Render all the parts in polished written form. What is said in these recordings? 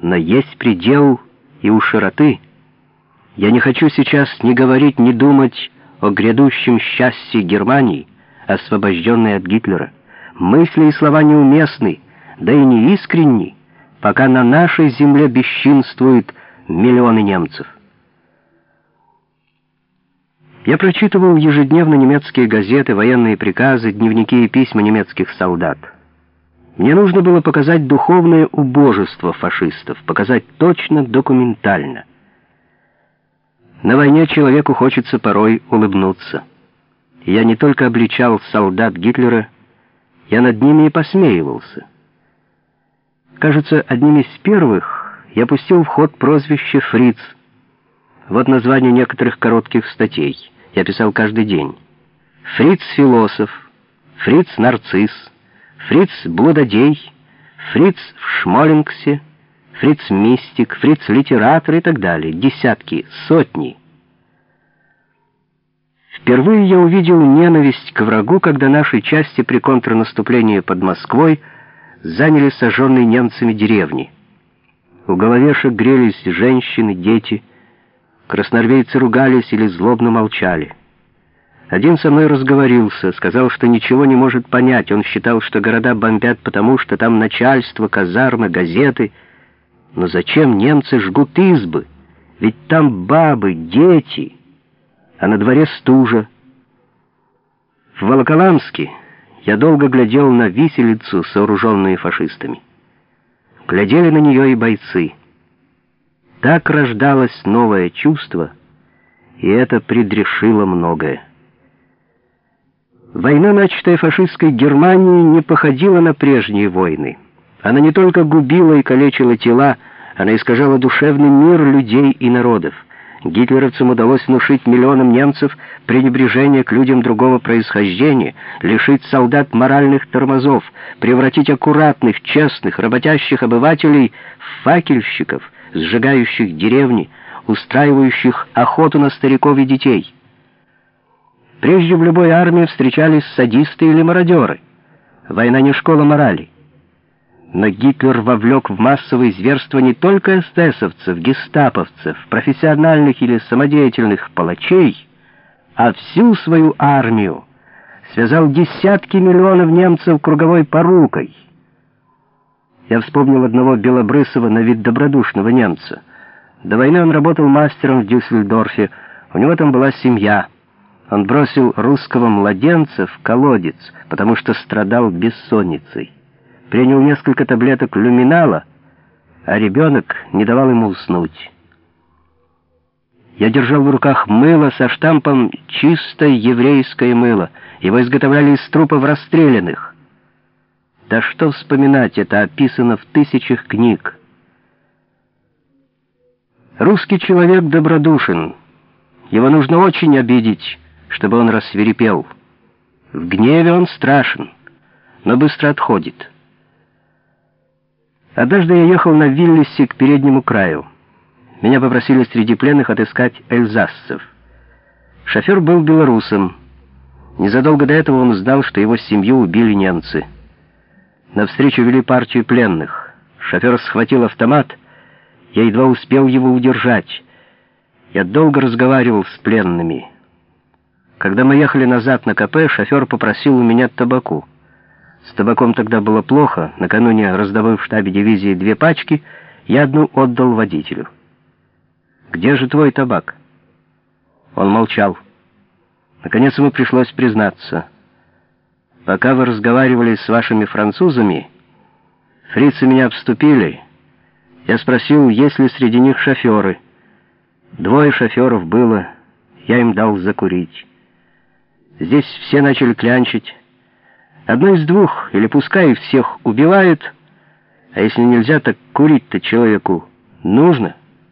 Но есть предел и у широты. Я не хочу сейчас ни говорить, ни думать о грядущем счастье Германии, освобожденной от Гитлера. Мысли и слова неуместны, да и неискренни, пока на нашей земле бесчинствуют миллионы немцев. Я прочитывал ежедневно немецкие газеты, военные приказы, дневники и письма немецких солдат. Мне нужно было показать духовное убожество фашистов, показать точно, документально. На войне человеку хочется порой улыбнуться. И я не только обличал солдат Гитлера, я над ними и посмеивался. Кажется, одним из первых я пустил в ход прозвище «Фриц». Вот название некоторых коротких статей. Я писал каждый день. «Фриц-философ», «Фриц-нарцисс», «Фриц-блудодей», «Фриц в Шмолингсе», «Фриц-мистик», «Фриц-литератор» и так далее. Десятки, сотни. Впервые я увидел ненависть к врагу, когда наши части при контрнаступлении под Москвой заняли сожженные немцами деревни. У головешек грелись женщины, дети. Красноармейцы ругались или злобно молчали. Один со мной разговорился, сказал, что ничего не может понять. Он считал, что города бомбят потому, что там начальство, казармы, газеты. Но зачем немцы жгут избы? Ведь там бабы, дети, а на дворе стужа. В Волоколамске я долго глядел на виселицу, сооруженную фашистами. Глядели на нее и бойцы. Так рождалось новое чувство, и это предрешило многое. Война, начатая фашистской Германией, не походила на прежние войны. Она не только губила и калечила тела, она искажала душевный мир людей и народов. Гитлеровцам удалось внушить миллионам немцев пренебрежение к людям другого происхождения, лишить солдат моральных тормозов, превратить аккуратных, честных, работящих обывателей в факельщиков, сжигающих деревни, устраивающих охоту на стариков и детей. Прежде в любой армии встречались садисты или мародеры. Война не школа морали. Но Гитлер вовлек в массовые зверства не только эсэсовцев, гестаповцев, профессиональных или самодеятельных палачей, а всю свою армию, связал десятки миллионов немцев круговой порукой. Я вспомнил одного белобрысого на вид добродушного немца. До войны он работал мастером в Дюссельдорфе, у него там была семья. Он бросил русского младенца в колодец, потому что страдал бессонницей. Принял несколько таблеток люминала, а ребенок не давал ему уснуть. Я держал в руках мыло со штампом «Чистое еврейское мыло». Его изготовляли из трупов расстрелянных. Да что вспоминать, это описано в тысячах книг. Русский человек добродушен. Его нужно очень обидеть, чтобы он рассвирепел. В гневе он страшен, но быстро отходит. Однажды я ехал на Виллисе к переднему краю. Меня попросили среди пленных отыскать эльзасцев. Шофер был белорусом. Незадолго до этого он узнал, что его семью убили немцы. Навстречу вели партию пленных. Шофер схватил автомат. Я едва успел его удержать. Я долго разговаривал с пленными. Когда мы ехали назад на КП, шофер попросил у меня табаку. С табаком тогда было плохо. Накануне, раздобыв в штабе дивизии 2 пачки, я одну отдал водителю. «Где же твой табак?» Он молчал. Наконец ему пришлось признаться. «Пока вы разговаривали с вашими французами, фрицы меня обступили. Я спросил, есть ли среди них шоферы. 2 шоферов было, я им дал закурить. Здесь все начали клянчить. Одно из 2, или пускай всех убивают, а если нельзя, так курить-то человеку нужно».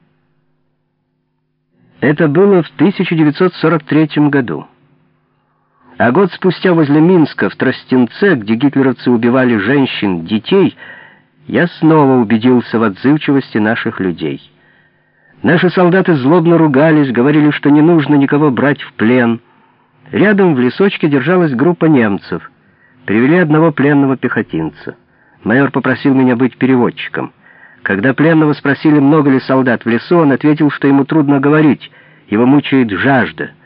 Это было в 1943 году. А год спустя возле Минска, в Тростенце, где гитлеровцы убивали женщин, детей, я снова убедился в отзывчивости наших людей. Наши солдаты злобно ругались, говорили, что не нужно никого брать в плен. Рядом в лесочке держалась группа немцев. Привели одного пленного пехотинца. Майор попросил меня быть переводчиком. Когда пленного спросили, много ли солдат в лесу, он ответил, что ему трудно говорить, его мучает жажда.